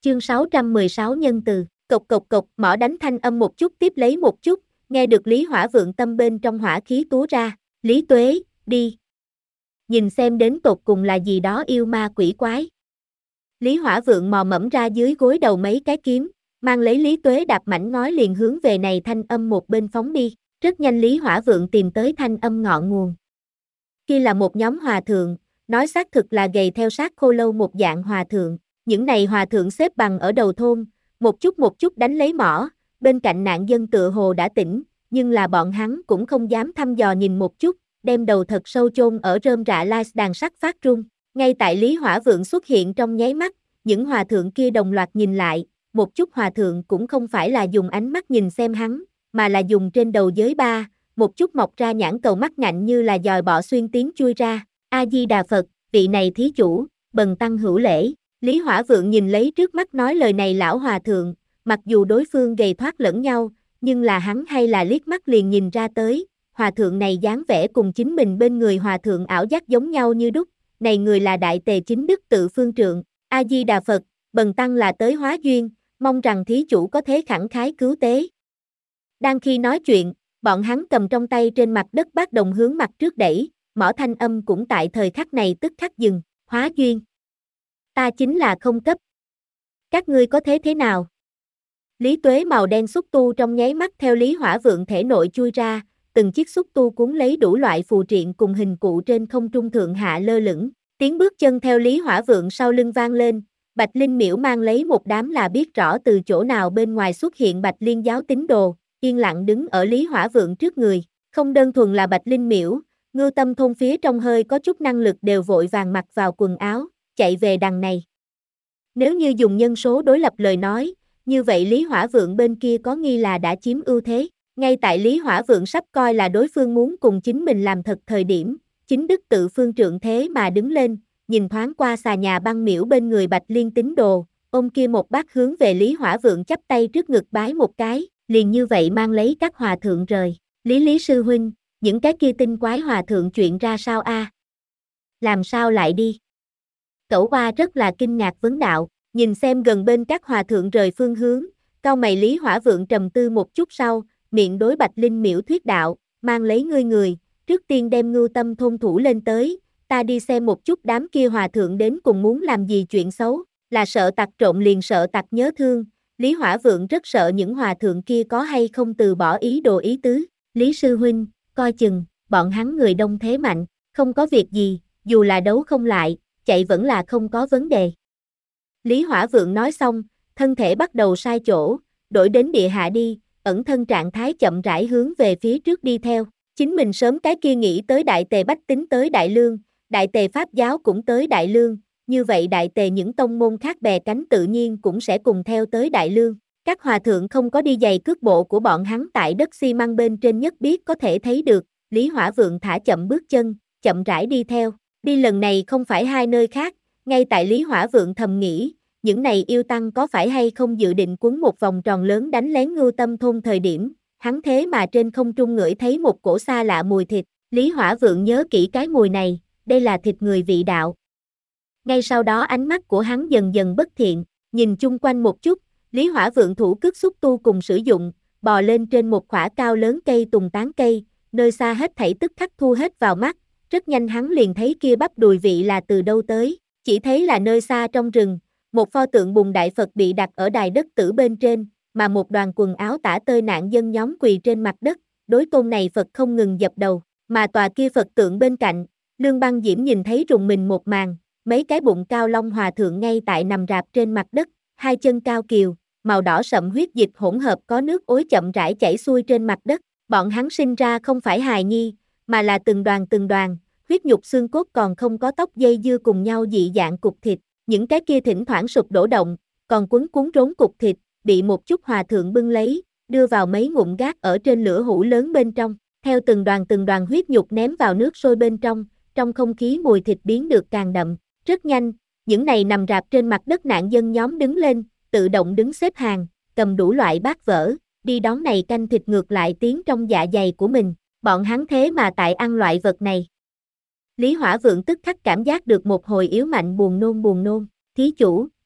Chương 616 nhân từ, cộc cộc cộc, mỏ đánh thanh âm một chút tiếp lấy một chút, nghe được Lý Hỏa Vượng tâm bên trong hỏa khí túa ra, Lý Tuế, đi. Nhìn xem đến tột cùng là gì đó yêu ma quỷ quái. Lý Hỏa Vượng mò mẫm ra dưới gối đầu mấy cái kiếm, mang lấy Lý Tuế đạp mảnh ngói liền hướng về này thanh âm một bên phóng đi, rất nhanh Lý Hỏa Vượng tìm tới thanh âm ngọn nguồn. Kia là một nhóm hòa thượng, nói xác thực là gầy theo sát khô lâu một dạng hòa thượng, những này hòa thượng xếp bằng ở đầu thôn, một chút đánh lấy mỏ, bên cạnh nạn dân tựa hồ đã tỉnh, nhưng là bọn hắn cũng không dám thăm dò nhìn một chút, đem đầu thật sâu chôn ở rơm rạ lai đàn sắt phát run. Ngay tại Lý Hỏa Vượng xuất hiện trong nháy mắt, những hòa thượng kia đồng loạt nhìn lại, một chút hòa thượng cũng không phải là dùng ánh mắt nhìn xem hắn, mà là dùng trên đầu giới ba, một chút mọc ra nhãn cầu mắt ngạnh như là dòi bọ xuyên tiếng chui ra. A Di Đà Phật, vị này thí chủ, bần tăng hữu lễ. Lý Hỏa Vượng nhìn lấy trước mắt nói lời này lão hòa thượng, mặc dù đối phương gầy thoát lẫn nhau, nhưng là hắn hay là liếc mắt liền nhìn ra tới, hòa thượng này dáng vẻ cùng chính mình bên người hòa thượng ảo giác giống nhau như đúc, này người là Đại Tề Chính Đức Tự Phương Trượng. A Di Đà Phật, bần tăng là tới hóa duyên, mong rằng thí chủ có thế khẳng khái cứu tế. Đang khi nói chuyện, bọn hắn cầm trong tay trên mặt đất bát đồng hướng mặt trước đẩy, mỏ thanh âm cũng tại thời khắc này tức khắc dừng, hóa duyên. Ta chính là không cấp. Các ngươi có thế nào? Lý Tuế màu đen xúc tu trong nháy mắt theo Lý Hỏa Vượng thể nội chui ra, từng chiếc xúc tu cuốn lấy đủ loại phù triện cùng hình cụ trên không trung thượng hạ lơ lửng, tiếng bước chân theo Lý Hỏa Vượng sau lưng vang lên, Bạch Linh Miễu mang lấy một đám là biết rõ từ chỗ nào bên ngoài xuất hiện Bạch Liên giáo tín đồ, yên lặng đứng ở Lý Hỏa Vượng trước người, không đơn thuần là Bạch Linh Miễu, Ngưu Tâm thôn phía trong hơi có chút năng lực đều vội vàng mặc vào quần áo, chạy về đằng này. Nếu như dùng nhân số đối lập lời nói, như vậy Lý Hỏa Vượng bên kia có nghi là đã chiếm ưu thế. Ngay tại Lý Hỏa Vượng sắp coi là đối phương muốn cùng chính mình làm thật thời điểm, Chính Đức Tự Phương Trượng thế mà đứng lên, nhìn thoáng qua xà nhà băng miễu bên người Bạch Liên tín đồ, ôm kia một bát hướng về Lý Hỏa Vượng chắp tay trước ngực bái một cái, liền như vậy mang lấy các hòa thượng rời. Lý sư huynh, những cái kia tinh quái hòa thượng chuyện ra sao a? Làm sao lại đi? Cẩu Hoa rất là kinh ngạc vấn đạo, nhìn xem gần bên các hòa thượng rời phương hướng, cau mày Lý Hỏa Vượng trầm tư một chút sau, miệng đối Bạch Linh Miễu thuyết đạo, mang lấy ngươi người, trước tiên đem Ngưu Tâm thôn thủ lên tới, ta đi xem một chút đám kia hòa thượng đến cùng muốn làm gì chuyện xấu, là sợ tặc trộm liền sợ tặc nhớ thương, Lý Hỏa Vượng rất sợ những hòa thượng kia có hay không từ bỏ ý đồ ý tứ, Lý sư huynh, coi chừng, bọn hắn người đông thế mạnh, không có việc gì, dù là đấu không lại, chạy vẫn là không có vấn đề. Lý Hỏa Vượng nói xong, thân thể bắt đầu sai chỗ, đổi đến địa hạ đi, ẩn thân trạng thái chậm rãi hướng về phía trước đi theo. Chính mình sớm cái kia nghĩ tới Đại Tề Bách Tính tới Đại Lương, Đại Tề Pháp giáo cũng tới Đại Lương, như vậy Đại Tề những tông môn khác bè cánh tự nhiên cũng sẽ cùng theo tới Đại Lương. Các hòa thượng không có đi giày cước bộ của bọn hắn tại đất xi măng bên trên nhất biết có thể thấy được, Lý Hỏa Vượng thả chậm bước chân, chậm rãi đi theo. Đi lần này không phải hai nơi khác, ngay tại Lý Hỏa Vượng thầm nghĩ, những này yêu tăng có phải hay không dự định quấn một vòng tròn lớn đánh lén Ngưu Tâm thôn thời điểm, hắn thế mà trên không trung ngửi thấy một cổ xa lạ mùi thịt, Lý Hỏa Vượng nhớ kỹ cái mùi này, đây là thịt người vị đạo. Ngay sau đó ánh mắt của hắn dần dần bất thiện, nhìn chung quanh một chút, Lý Hỏa Vượng thủ cước xúc tu cùng sử dụng, bò lên trên một khỏa cao lớn cây tùng tán cây, nơi xa hết thảy tức khắc thu hết vào mắt, rất nhanh hắn liền thấy kia bắp đùi vị là từ đâu tới, chỉ thấy là nơi xa trong rừng, một pho tượng bùn đại Phật bị đặt ở đài đất tử bên trên, mà một đoàn quần áo tả tơi nạn dân nhóm quỳ trên mặt đất, đối tôn này Phật không ngừng dập đầu, mà tòa kia Phật tượng bên cạnh, Lương Băng Diễm nhìn thấy rùng mình một màn, mấy cái bụng cao long hòa thượng ngay tại nằm rạp trên mặt đất, hai chân cao kiều, màu đỏ sậm huyết dịch hỗn hợp có nước ối chậm rãi chảy xuôi trên mặt đất, bọn hắn sinh ra không phải hài nhi, mà là từng đoàn, huyết nhục xương cốt còn không có tóc dây dưa cùng nhau dị dạng cục thịt, những cái kia thỉnh thoảng sụp đổ động, còn cuốn rốn cục thịt, bị một chút hòa thượng bưng lấy, đưa vào mấy ngụm gác ở trên lửa hũ lớn bên trong, theo từng đoàn huyết nhục ném vào nước sôi bên trong không khí mùi thịt biến được càng đậm, rất nhanh, những này nằm rạp trên mặt đất nạn dân nhóm đứng lên, tự động đứng xếp hàng, cầm đủ loại bát vỡ, đi đón này canh thịt ngược lại tiến trong dạ dày của mình, bọn hắn thế mà tại ăn loại vật này. Lý Hỏa Vượng tức khắc cảm giác được một hồi yếu mạnh buồn nôn, thí chủ,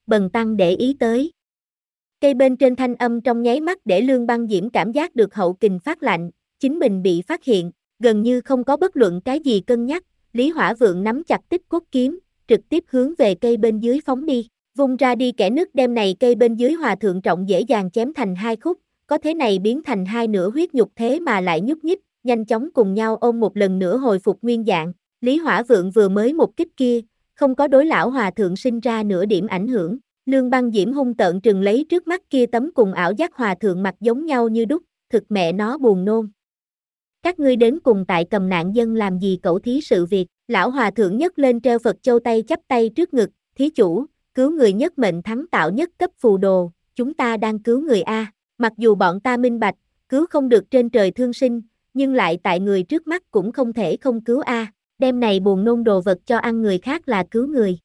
Bần tăng để ý tới. Cây bên trên thanh âm trong nháy mắt để Lương Băng Diễm cảm giác được hậu kình phát lạnh, chính mình bị phát hiện, gần như không có bất luận cái gì cân nhắc, Lý Hỏa Vượng nắm chặt Tích Cốt kiếm, trực tiếp hướng về cây bên dưới phóng đi, vung ra đi kẻ nứt đem này cây bên dưới hòa thượng trọng dễ dàng chém thành hai khúc, có thế này biến thành hai nửa huyết nhục thế mà lại nhúc nhích, nhanh chóng cùng nhau ôm một lần nữa hồi phục nguyên dạng, Lý Hỏa Vượng vừa mới một kích kia, không có đối lão hòa thượng sinh ra nửa điểm ảnh hưởng. Lương Băng Diễm hung tợn trừng lấy trước mắt kia tấm cùng ảo giác hòa thượng mặt giống nhau như đúc, thực mẹ nó buồn nôn. Các ngươi đến cùng tại Cầm Nạn Dân làm gì cẩu thí sự việc, lão hòa thượng nhấc lên treo Phật châu tay chắp tay trước ngực, thí chủ, cứu người nhất mệnh thắng tạo nhất cấp phù đồ, chúng ta đang cứu người A, mặc dù bọn ta minh bạch, cứu không được trên trời thương sinh, nhưng lại tại người trước mắt cũng không thể không cứu A, đem này buồn nôn đồ vật cho ăn người khác là cứu người.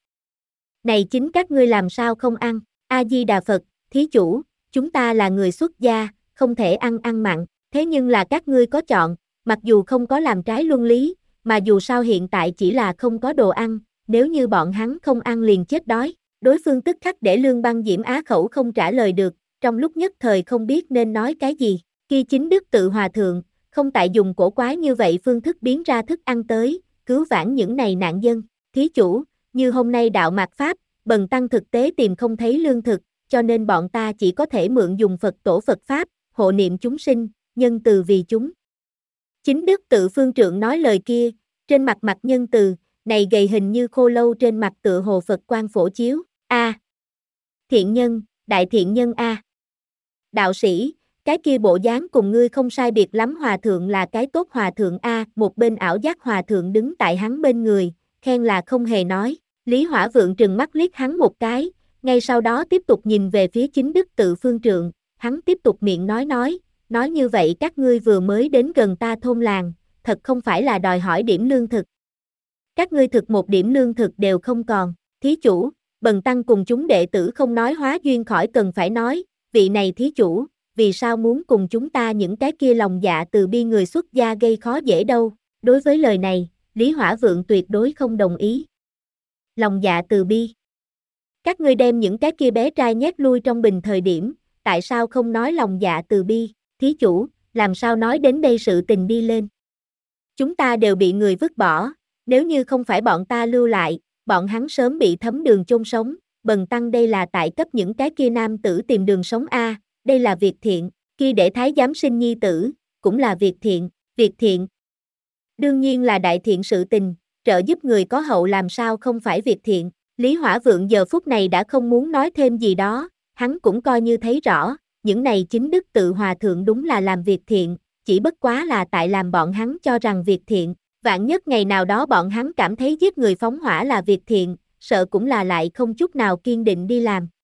Này chính các ngươi làm sao không ăn, A-di-đà Phật, thí chủ, chúng ta là người xuất gia, không thể ăn mặn, thế nhưng là các ngươi có chọn, mặc dù không có làm trái luân lý, mà dù sao hiện tại chỉ là không có đồ ăn, nếu như bọn hắn không ăn liền chết đói, đối phương tức khắc để Lương Băng Diễm á khẩu không trả lời được, trong lúc nhất thời không biết nên nói cái gì, khi chính đức tự hòa thượng, không tại dùng cổ quái như vậy phương thức biến ra thức ăn tới, cứu vãn những này nạn dân, thí chủ, như hôm nay đạo mạt Pháp, bần tăng thực tế tìm không thấy lương thực, cho nên bọn ta chỉ có thể mượn dùng Phật tổ Phật Pháp, hộ niệm chúng sinh, nhân từ vì chúng. Chính đức tự phương trượng nói lời kia, trên mặt mặt nhân từ, này gầy hình như khô lâu trên mặt tựa hồ Phật quang phổ chiếu, A. Thiện nhân, đại thiện nhân A. Đạo sĩ, cái kia bộ dáng cùng ngươi không sai biệt lắm hòa thượng là cái tốt hòa thượng A, một bên ảo giác hòa thượng đứng tại hắn bên người, khen là không hề nói, Lý Hỏa Vượng trừng mắt liếc hắn một cái, ngay sau đó tiếp tục nhìn về phía chính đức tự phương trượng, hắn tiếp tục miệng nói như vậy các ngươi vừa mới đến gần ta thôn làng, thật không phải là đòi hỏi điểm lương thực. Các ngươi thực một điểm lương thực đều không còn, thí chủ, bần tăng cùng chúng đệ tử không nói hóa duyên khỏi cần phải nói, vị này thí chủ, vì sao muốn cùng chúng ta những cái kia lòng dạ từ bi người xuất gia gây khó dễ đâu, đối với lời này, Lý Hỏa Vượng tuyệt đối không đồng ý. Lòng dạ từ bi. Các ngươi đem những cái kia bé trai nhét lui trong bình thời điểm, tại sao không nói lòng dạ từ bi, thí chủ, làm sao nói đến đây sự tình đi lên. Chúng ta đều bị người vứt bỏ, nếu như không phải bọn ta lưu lại, bọn hắn sớm bị thấm đường chôn sống, bần tăng đây là tại cấp những cái kia nam tử tìm đường sống A, đây là việc thiện, kia để thái giám sinh nhi tử, cũng là việc thiện. Đương nhiên là đại thiện sự tình, trợ giúp người có hậu làm sao không phải việc thiện, Lý Hỏa Vượng giờ phút này đã không muốn nói thêm gì đó, hắn cũng coi như thấy rõ, những này chính đức tự hòa thượng đúng là làm việc thiện, chỉ bất quá là tại làm bọn hắn cho rằng việc thiện, vạn nhất ngày nào đó bọn hắn cảm thấy giết người phóng hỏa là việc thiện, sợ cũng là lại không chút nào kiên định đi làm.